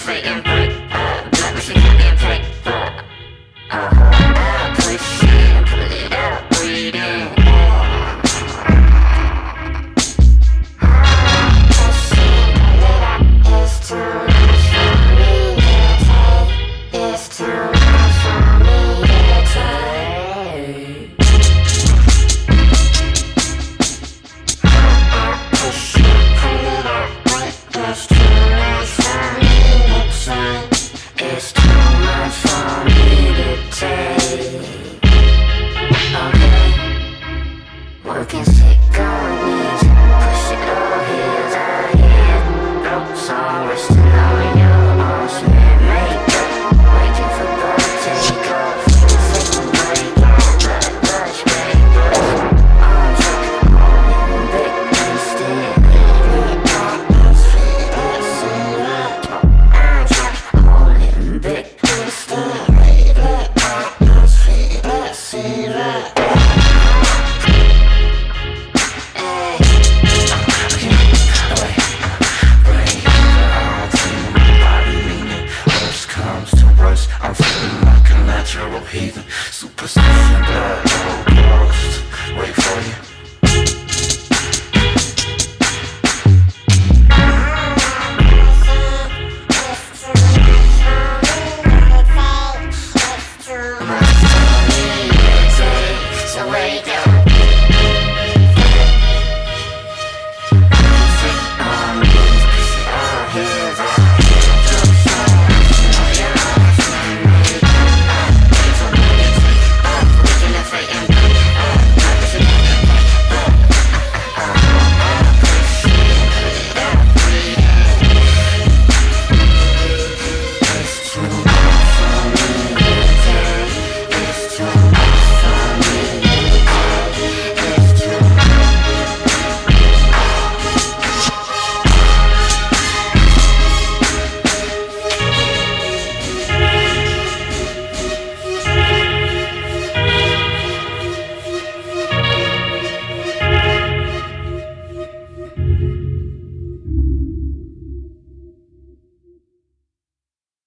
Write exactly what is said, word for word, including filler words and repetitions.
free and break. Black machine can be a prick. Uh, push it, pull it out, breathe in. It's too much for me to take. It's too much for me to take. Push it, pull it out, wait. It's too much for me to take. It's too much for me to take. Okay, working sick girl needs push it all heels out here. Broke some wrist.